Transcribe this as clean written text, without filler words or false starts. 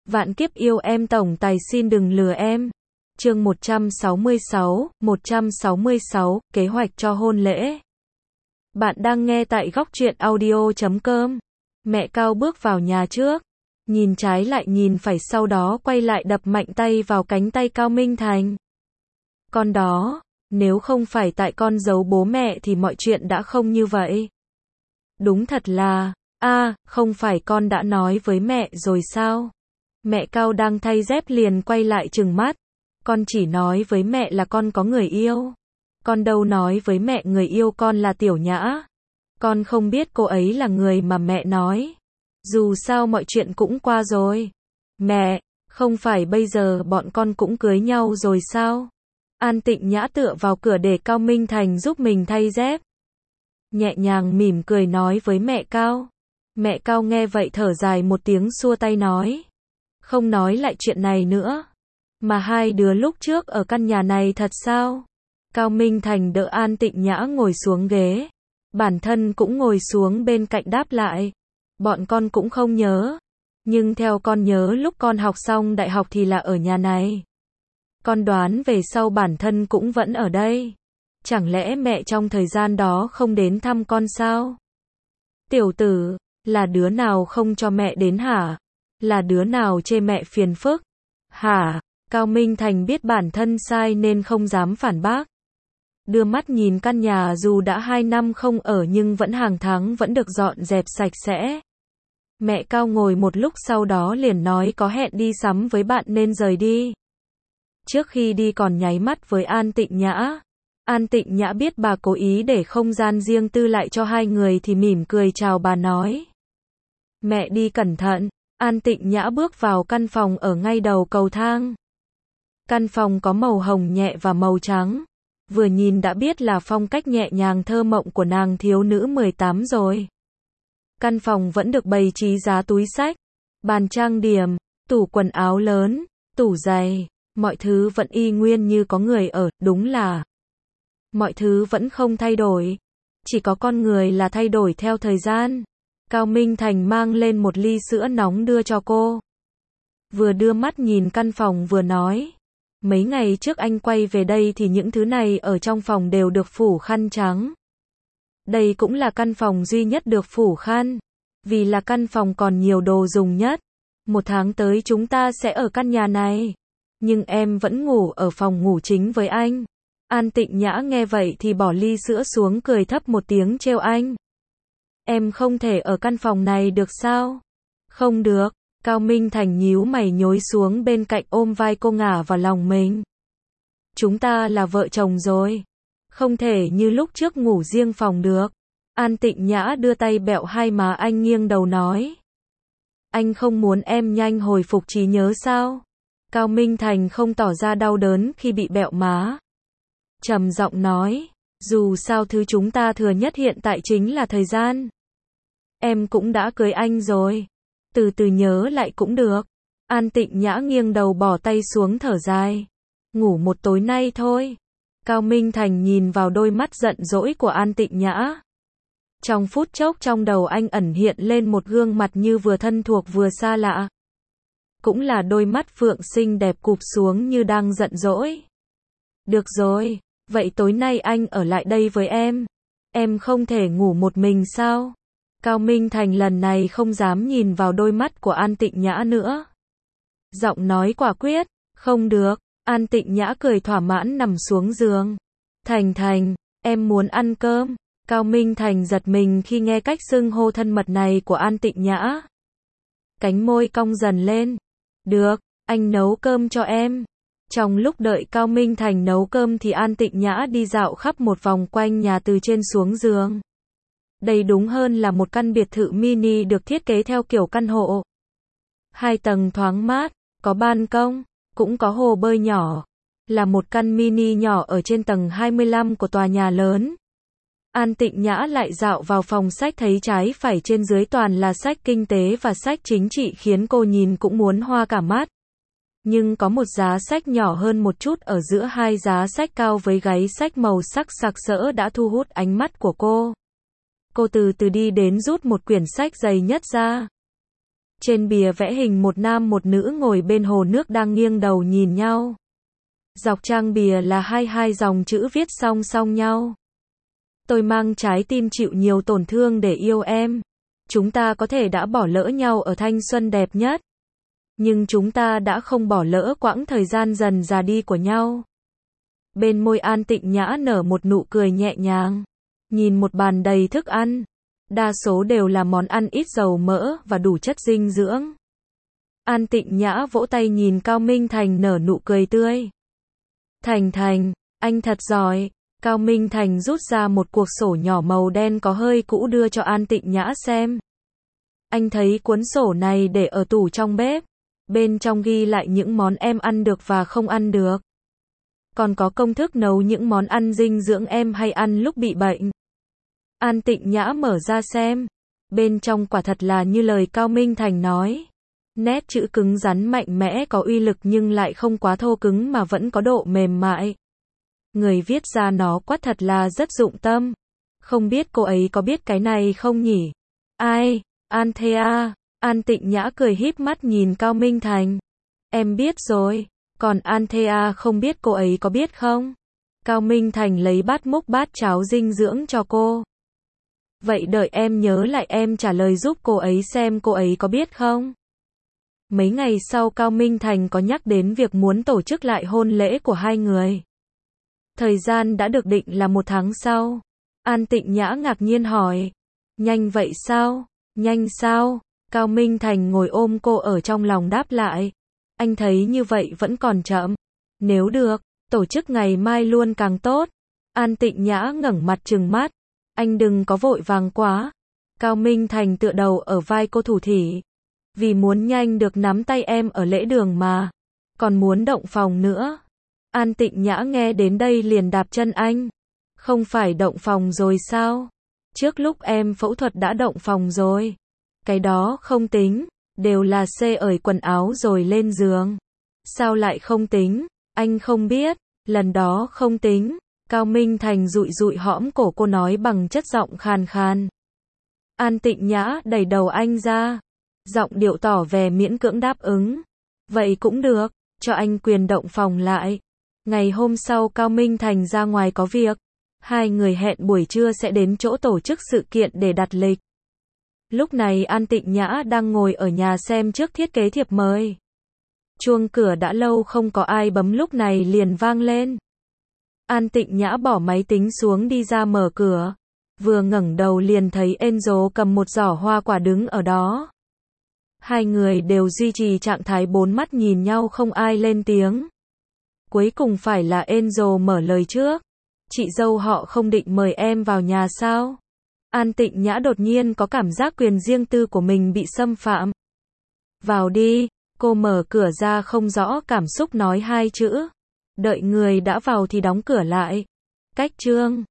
Vạn kiếp yêu em tổng tài xin đừng lừa em. Chương 166, kế hoạch cho hôn lễ. Bạn đang nghe tại góc truyện audio.com. Mẹ Cao bước vào nhà trước, nhìn trái lại nhìn phải sau đó quay lại đập mạnh tay vào cánh tay Cao Minh Thành. Con đó, nếu không phải tại con giấu bố mẹ thì mọi chuyện đã không như vậy. Đúng thật là, không phải con đã nói với mẹ rồi sao? Mẹ Cao đang thay dép liền quay lại trừng mắt. Con chỉ nói với mẹ là con có người yêu. Con đâu nói với mẹ người yêu con là Tiểu Nhã. Con không biết cô ấy là người mà mẹ nói. Dù sao mọi chuyện cũng qua rồi. Mẹ, không phải bây giờ bọn con cũng cưới nhau rồi sao? An Tịnh Nhã tựa vào cửa để Cao Minh Thành giúp mình thay dép. Nhẹ nhàng mỉm cười nói với mẹ Cao. Mẹ Cao nghe vậy thở dài một tiếng xua tay nói. Không nói lại chuyện này nữa. Mà hai đứa lúc trước ở căn nhà này thật sao? Cao Minh Thành đỡ An Tịnh Nhã ngồi xuống ghế. Bản thân cũng ngồi xuống bên cạnh đáp lại. Bọn con cũng không nhớ. Nhưng theo con nhớ lúc con học xong đại học thì là ở nhà này. Con đoán về sau bản thân cũng vẫn ở đây. Chẳng lẽ mẹ trong thời gian đó không đến thăm con sao? Tiểu tử, là đứa nào không cho mẹ đến hả? Là đứa nào chê mẹ phiền phức? Hả? Cao Minh Thành biết bản thân sai nên không dám phản bác. Đưa mắt nhìn căn nhà dù đã 2 năm không ở nhưng vẫn hàng tháng vẫn được dọn dẹp sạch sẽ. Mẹ Cao ngồi một lúc sau đó liền nói có hẹn đi sắm với bạn nên rời đi. Trước khi đi còn nháy mắt với An Tịnh Nhã. An Tịnh Nhã biết bà cố ý để không gian riêng tư lại cho hai người thì mỉm cười chào bà nói. Mẹ đi cẩn thận. An Tịnh Nhã bước vào căn phòng ở ngay đầu cầu thang. Căn phòng có màu hồng nhẹ và màu trắng. Vừa nhìn đã biết là phong cách nhẹ nhàng thơ mộng của nàng thiếu nữ 18 rồi. Căn phòng vẫn được bày trí giá túi xách, bàn trang điểm, tủ quần áo lớn, tủ giày, mọi thứ vẫn y nguyên như có người ở, đúng là mọi thứ vẫn không thay đổi. Chỉ có con người là thay đổi theo thời gian. Cao Minh Thành mang lên một ly sữa nóng đưa cho cô. Vừa đưa mắt nhìn căn phòng vừa nói. Mấy ngày trước anh quay về đây thì những thứ này ở trong phòng đều được phủ khăn trắng. Đây cũng là căn phòng duy nhất được phủ khăn. Vì là căn phòng còn nhiều đồ dùng nhất. 1 tháng tới chúng ta sẽ ở căn nhà này. Nhưng em vẫn ngủ ở phòng ngủ chính với anh. An Tịnh Nhã nghe vậy thì bỏ ly sữa xuống cười thấp một tiếng trêu anh. Em không thể ở căn phòng này được sao? Không được. Cao Minh Thành nhíu mày nhối xuống bên cạnh ôm vai cô ngả vào lòng mình. Chúng ta là vợ chồng rồi. Không thể như lúc trước ngủ riêng phòng được. An Tịnh Nhã đưa tay bẹo hai má anh nghiêng đầu nói. Anh không muốn em nhanh hồi phục trí nhớ sao? Cao Minh Thành không tỏ ra đau đớn khi bị bẹo má. Trầm giọng nói. Dù sao thứ chúng ta thừa nhất hiện tại chính là thời gian. Em cũng đã cưới anh rồi. Từ từ nhớ lại cũng được. An Tịnh Nhã nghiêng đầu bỏ tay xuống thở dài. Ngủ một tối nay thôi. Cao Minh Thành nhìn vào đôi mắt giận dỗi của An Tịnh Nhã. Trong phút chốc trong đầu anh ẩn hiện lên một gương mặt như vừa thân thuộc vừa xa lạ. Cũng là đôi mắt phượng xinh đẹp cụp xuống như đang giận dỗi. Được rồi, vậy tối nay anh ở lại đây với em. Em không thể ngủ một mình sao? Cao Minh Thành lần này không dám nhìn vào đôi mắt của An Tịnh Nhã nữa. Giọng nói quả quyết, không được. An Tịnh Nhã cười thỏa mãn nằm xuống giường. Thành, em muốn ăn cơm. Cao Minh Thành giật mình khi nghe cách xưng hô thân mật này của An Tịnh Nhã. Cánh môi cong dần lên. Được, anh nấu cơm cho em. Trong lúc đợi Cao Minh Thành nấu cơm thì An Tịnh Nhã đi dạo khắp một vòng quanh nhà từ trên xuống giường. Đây đúng hơn là một căn biệt thự mini được thiết kế theo kiểu căn hộ. 2 tầng thoáng mát, có ban công, cũng có hồ bơi nhỏ. Là một căn mini nhỏ ở trên tầng 25 của tòa nhà lớn. An Tịnh Nhã lại dạo vào phòng sách thấy trái phải trên dưới toàn là sách kinh tế và sách chính trị khiến cô nhìn cũng muốn hoa cả mắt. Nhưng có một giá sách nhỏ hơn một chút ở giữa hai giá sách cao với gáy sách màu sắc sặc sỡ đã thu hút ánh mắt của cô. Cô từ từ đi đến rút một quyển sách dày nhất ra. Trên bìa vẽ hình một nam một nữ ngồi bên hồ nước đang nghiêng đầu nhìn nhau. Dọc trang bìa là hai dòng chữ viết song song nhau. Tôi mang trái tim chịu nhiều tổn thương để yêu em. Chúng ta có thể đã bỏ lỡ nhau ở thanh xuân đẹp nhất. Nhưng chúng ta đã không bỏ lỡ quãng thời gian dần già đi của nhau. Bên môi An Tịnh Nhã nở một nụ cười nhẹ nhàng. Nhìn một bàn đầy thức ăn. Đa số đều là món ăn ít dầu mỡ và đủ chất dinh dưỡng. An Tịnh Nhã vỗ tay nhìn Cao Minh Thành nở nụ cười tươi. Thành, anh thật giỏi. Cao Minh Thành rút ra một cuộc sổ nhỏ màu đen có hơi cũ đưa cho An Tịnh Nhã xem. Anh thấy cuốn sổ này để ở tủ trong bếp. Bên trong ghi lại những món em ăn được và không ăn được. Còn có công thức nấu những món ăn dinh dưỡng em hay ăn lúc bị bệnh. An Tịnh Nhã mở ra xem. Bên trong quả thật là như lời Cao Minh Thành nói. Nét chữ cứng rắn mạnh mẽ có uy lực nhưng lại không quá thô cứng mà vẫn có độ mềm mại. Người viết ra nó quát thật là rất dụng tâm. Không biết cô ấy có biết cái này không nhỉ? Ai? Anthea. An Tịnh Nhã cười híp mắt nhìn Cao Minh Thành. Em biết rồi. Còn Anthea không biết cô ấy có biết không? Cao Minh Thành lấy bát múc bát cháo dinh dưỡng cho cô. Vậy đợi em nhớ lại em trả lời giúp cô ấy xem cô ấy có biết không? Mấy ngày sau Cao Minh Thành có nhắc đến việc muốn tổ chức lại hôn lễ của hai người. Thời gian đã được định là 1 tháng sau. An Tịnh Nhã ngạc nhiên hỏi. Nhanh vậy sao? Nhanh sao? Cao Minh Thành ngồi ôm cô ở trong lòng đáp lại. Anh thấy như vậy vẫn còn chậm. Nếu được, tổ chức ngày mai luôn càng tốt. An Tịnh Nhã ngẩng mặt trừng mắt. Anh đừng có vội vàng quá. Cao Minh Thành tựa đầu ở vai cô thủ thỉ. Vì muốn nhanh được nắm tay em ở lễ đường mà. Còn muốn động phòng nữa. An Tịnh Nhã nghe đến đây liền đạp chân anh. Không phải động phòng rồi sao? Trước lúc em phẫu thuật đã động phòng rồi. Cái đó không tính. Đều là ởi quần áo rồi lên giường. Sao lại không tính? Anh không biết. Lần đó không tính. Cao Minh Thành dụi dụi hõm cổ cô nói bằng chất giọng khàn khàn. An Tịnh Nhã đẩy đầu anh ra. Giọng điệu tỏ vẻ miễn cưỡng đáp ứng. Vậy cũng được, cho anh quyền động phòng lại. Ngày hôm sau Cao Minh Thành ra ngoài có việc. Hai người hẹn buổi trưa sẽ đến chỗ tổ chức sự kiện để đặt lịch. Lúc này An Tịnh Nhã đang ngồi ở nhà xem trước thiết kế thiệp mời. Chuông cửa đã lâu không có ai bấm lúc này liền vang lên. An Tịnh Nhã bỏ máy tính xuống đi ra mở cửa. Vừa ngẩng đầu liền thấy Angel cầm một giỏ hoa quả đứng ở đó. Hai người đều duy trì trạng thái bốn mắt nhìn nhau không ai lên tiếng. Cuối cùng phải là Angel mở lời trước. Chị dâu họ không định mời em vào nhà sao? An Tịnh Nhã đột nhiên có cảm giác quyền riêng tư của mình bị xâm phạm. Vào đi, cô mở cửa ra không rõ cảm xúc nói 2 chữ. Đợi người đã vào thì đóng cửa lại. Cách chương